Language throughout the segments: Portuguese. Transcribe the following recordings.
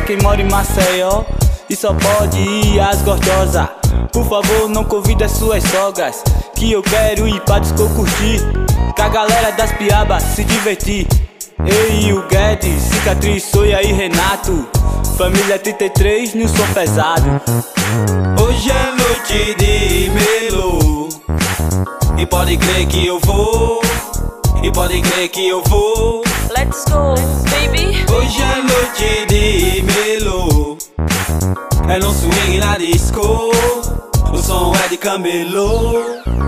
quem mora em Maceió e só pode ir às gostosas. Por favor, não convide as suas sogras, que eu quero ir pra disco curtir, com a galera das piabas se divertir. Eu e o Guedes, Cicatriz, Soia e Renato, família 33 no som pesado. Hoje é noite de melô, e pode crer que eu vou, e pode crer que eu vou. Let's go, baby. Hoje é noite de melô, é no swing na disco, o som é de camelô.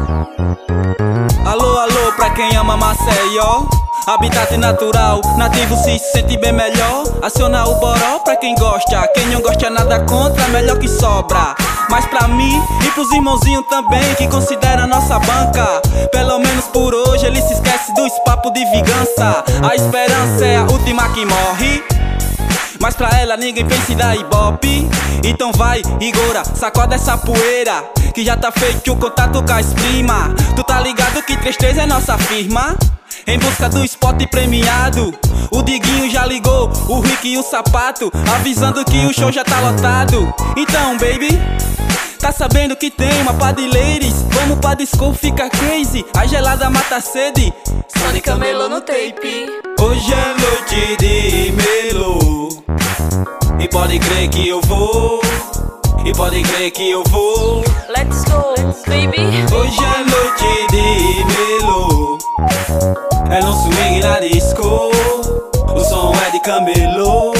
Alô, alô pra quem ama Maceió, habitat natural, nativo se sente bem melhor. Aciona o boró pra quem gosta, quem não gosta nada contra, melhor que sobra. Mas pra mim e pros irmãozinhos também, que considera nossa banca, pelo menos por hoje ele se esquece dos papos de vingança. A esperança é a última que morre, mas pra ela ninguém pensa em dar ibope. Então vai, Igora, sacode essa poeira, que já tá feito o contato com as prima. Tu tá ligado que 33 é nossa firma? Em busca do spot premiado, o Diguinho já ligou, o Rick e o Sapato, avisando que o show já tá lotado. Então, baby, tá sabendo que tem uma pá de ladies, vamos pra disco, fica crazy, a gelada mata a sede. Som de camelô no tape. Hoje é noite de melô, e pode crer que eu vou, e pode crer que eu vou. Let's go, baby. Hoje é noite de melô, é no swing na disco, o som é de camelô.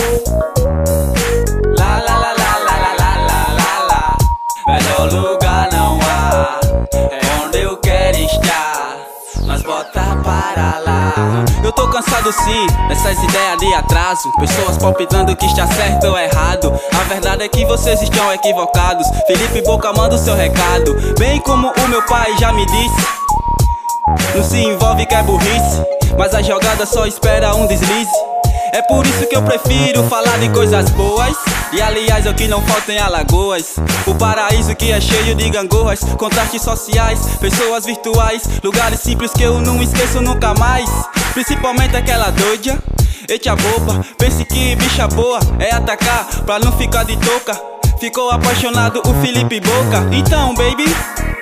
Lá, lá, lá, lá, lá, lá, lá, lá, lá, lá. Melhor lugar não há, é onde eu quero estar, mas bota para lá. Eu tô cansado sim, dessas ideias de atraso, pessoas palpitando que está certo ou errado. A verdade é que vocês estão equivocados. Felipe Boca manda o seu recado, bem como o meu pai já me disse. Não se envolve que é burrice, mas a jogada só espera um deslize. É por isso que eu prefiro falar de coisas boas, e aliás é o que não falta em Alagoas, o paraíso que é cheio de gangorras, contrastes sociais, pessoas virtuais, lugares simples que eu não esqueço nunca mais. Principalmente aquela doida, eita boba, pense que bicha boa é atacar pra não ficar de touca. Ficou apaixonado o Felipe Boca. Então, baby,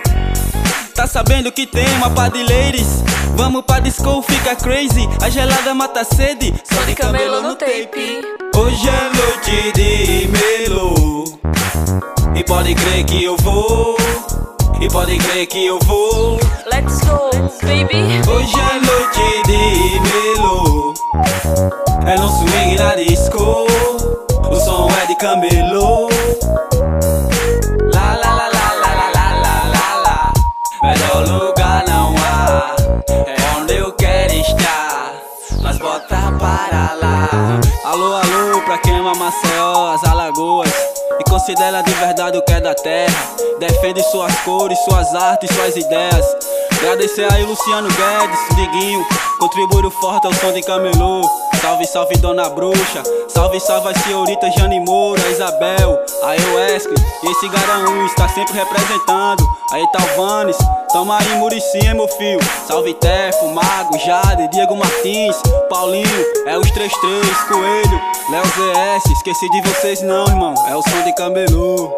tá sabendo que tem uma pá de ladies, vamos pra disco, fica crazy, a gelada mata a sede. Som de camelô no tape. Hoje é noite de melô, e pode crer que eu vou, e pode crer que eu vou. Let's go, baby. Hoje é noite de melô, é no swing na disco, o som é de camelô. Lá, lá, lá, lá, lá, lá, lá, lá, lá, lá. Melhor lugar não há, é onde eu quero estar, mas bota para lá. Alô, alô pra quem ama Maceió, as Alagoas, e considera de verdade o que é da terra, defende suas cores, suas artes, suas ideias. Agradecer aí Luciano Guedes, Diguinho, contribuiu forte ao som de camelô. Salve, salve Dona Bruxa, salve, salve as senhoritas Jane Moura, Isabel, a Wesley e esse Garanhuns está sempre representando. Aí tá o Vanes, tamo aí Muricy, hein, meu filho. Salve Tefo, Mago, Jade, Diego Martins, Paulinho, é os 33, Coelho, Léo ZS, esqueci de vocês não, irmão, é o som de camelô.